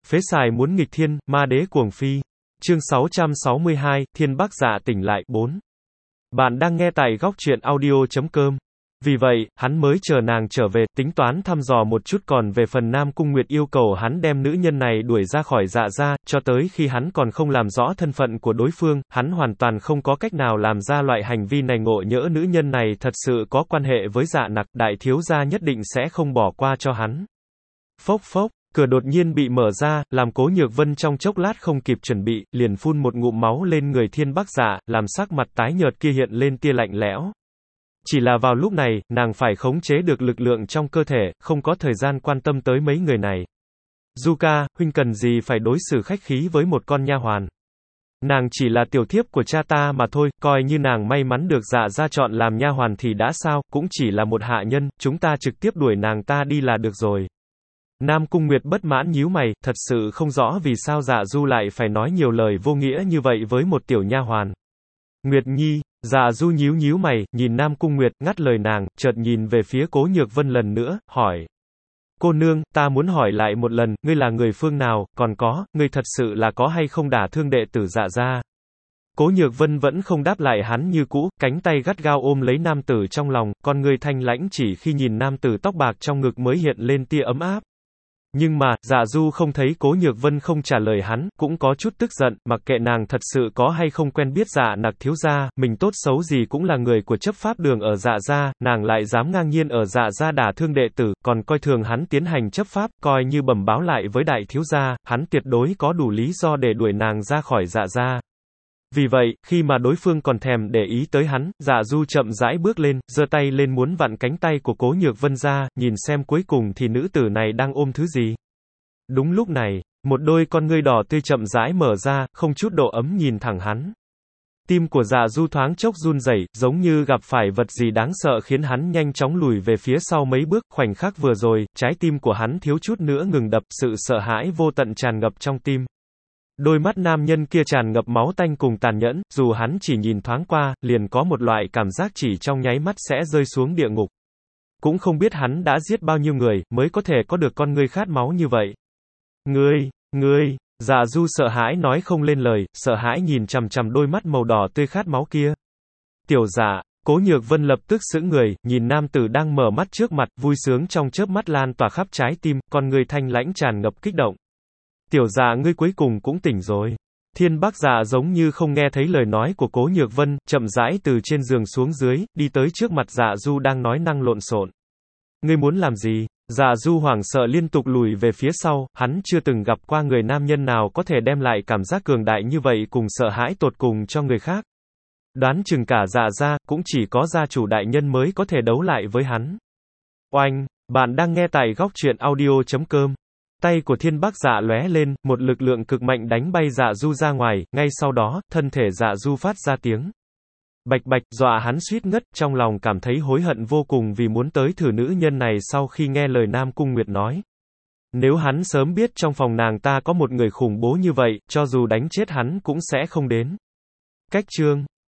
Phế xài muốn nghịch thiên, ma đế cuồng phi. Chương 662, Thiên Bắc Dạ tỉnh lại, 4. Bạn đang nghe tại góc truyện audio.com. Vì vậy, hắn mới chờ nàng trở về, tính toán thăm dò một chút còn về phần Nam Cung Nguyệt yêu cầu hắn đem nữ nhân này đuổi ra khỏi Dạ gia, cho tới khi hắn còn không làm rõ thân phận của đối phương, hắn hoàn toàn không có cách nào làm ra loại hành vi này. Ngộ nhỡ nữ nhân này thật sự có quan hệ với Dạ Nặc, đại thiếu gia nhất định sẽ không bỏ qua cho hắn. Phốc phốc. Cửa đột nhiên bị mở ra, làm Cố Nhược Vân trong chốc lát không kịp chuẩn bị, liền phun một ngụm máu lên người Thiên Bắc Dạ, làm sắc mặt tái nhợt kia hiện lên tia lạnh lẽo. Chỉ là vào lúc này, nàng phải khống chế được lực lượng trong cơ thể, không có thời gian quan tâm tới mấy người này. Du ca, huynh cần gì phải đối xử khách khí với một con nha hoàn. Nàng chỉ là tiểu thiếp của cha ta mà thôi, coi như nàng may mắn được Dạ gia chọn làm nha hoàn thì đã sao, cũng chỉ là một hạ nhân, chúng ta trực tiếp đuổi nàng ta đi là được rồi. Nam Cung Nguyệt bất mãn nhíu mày, thật sự không rõ vì sao Dạ Du lại phải nói nhiều lời vô nghĩa như vậy với một tiểu nha hoàn. Nguyệt Nhi, Dạ Du nhíu mày, nhìn Nam Cung Nguyệt, ngắt lời nàng, chợt nhìn về phía Cố Nhược Vân lần nữa, hỏi. Cô nương, ta muốn hỏi lại một lần, ngươi là người phương nào, còn có, ngươi thật sự là có hay không đả thương đệ tử Dạ gia? Cố Nhược Vân vẫn không đáp lại hắn như cũ, cánh tay gắt gao ôm lấy nam tử trong lòng, con ngươi thanh lãnh chỉ khi nhìn nam tử tóc bạc trong ngực mới hiện lên tia ấm áp. Nhưng mà, Dạ Du không thấy Cố Nhược Vân không trả lời hắn, cũng có chút tức giận, mặc kệ nàng thật sự có hay không quen biết Dạ Nặc thiếu gia, mình tốt xấu gì cũng là người của chấp pháp đường ở Dạ gia, nàng lại dám ngang nhiên ở Dạ gia đả thương đệ tử, còn coi thường hắn tiến hành chấp pháp, coi như bẩm báo lại với đại thiếu gia, hắn tuyệt đối có đủ lý do để đuổi nàng ra khỏi Dạ gia. Vì vậy, khi mà đối phương còn thèm để ý tới hắn, Dạ Du chậm rãi bước lên, giơ tay lên muốn vặn cánh tay của Cố Nhược Vân ra, nhìn xem cuối cùng thì nữ tử này đang ôm thứ gì. Đúng lúc này, một đôi con ngươi đỏ tươi chậm rãi mở ra, không chút độ ấm nhìn thẳng hắn. Tim của Dạ Du thoáng chốc run rẩy, giống như gặp phải vật gì đáng sợ khiến hắn nhanh chóng lùi về phía sau mấy bước. Khoảnh khắc vừa rồi, trái tim của hắn thiếu chút nữa ngừng đập, sự sợ hãi vô tận tràn ngập trong tim. Đôi mắt nam nhân kia tràn ngập máu tanh cùng tàn nhẫn, dù hắn chỉ nhìn thoáng qua, liền có một loại cảm giác chỉ trong nháy mắt sẽ rơi xuống địa ngục. Cũng không biết hắn đã giết bao nhiêu người, mới có thể có được con ngươi khát máu như vậy. Ngươi, Dạ Du sợ hãi nói không lên lời, sợ hãi nhìn chằm chằm đôi mắt màu đỏ tươi khát máu kia. Tiểu Dạ, Cố Nhược Vân lập tức sững người, nhìn nam tử đang mở mắt trước mặt, vui sướng trong chớp mắt lan tỏa khắp trái tim, con ngươi thanh lãnh tràn ngập kích động. Tiểu Dạ ngươi cuối cùng cũng tỉnh rồi. Thiên Bắc Dạ giống như không nghe thấy lời nói của Cố Nhược Vân, chậm rãi từ trên giường xuống dưới, đi tới trước mặt Dạ Du đang nói năng lộn xộn. Ngươi muốn làm gì? Dạ Du hoảng sợ liên tục lùi về phía sau, hắn chưa từng gặp qua người nam nhân nào có thể đem lại cảm giác cường đại như vậy cùng sợ hãi tột cùng cho người khác. Đoán chừng cả Dạ gia, cũng chỉ có gia chủ đại nhân mới có thể đấu lại với hắn. Oanh, bạn đang nghe tại góc truyện audio.com. Tay của Thiên Bắc Dạ lóe lên, một lực lượng cực mạnh đánh bay Dạ Du ra ngoài, ngay sau đó, thân thể Dạ Du phát ra tiếng bạch bạch, dọa hắn suýt ngất, trong lòng cảm thấy hối hận vô cùng vì muốn tới thử nữ nhân này sau khi nghe lời Nam Cung Nguyệt nói. Nếu hắn sớm biết trong phòng nàng ta có một người khủng bố như vậy, cho dù đánh chết hắn cũng sẽ không đến. Cách chương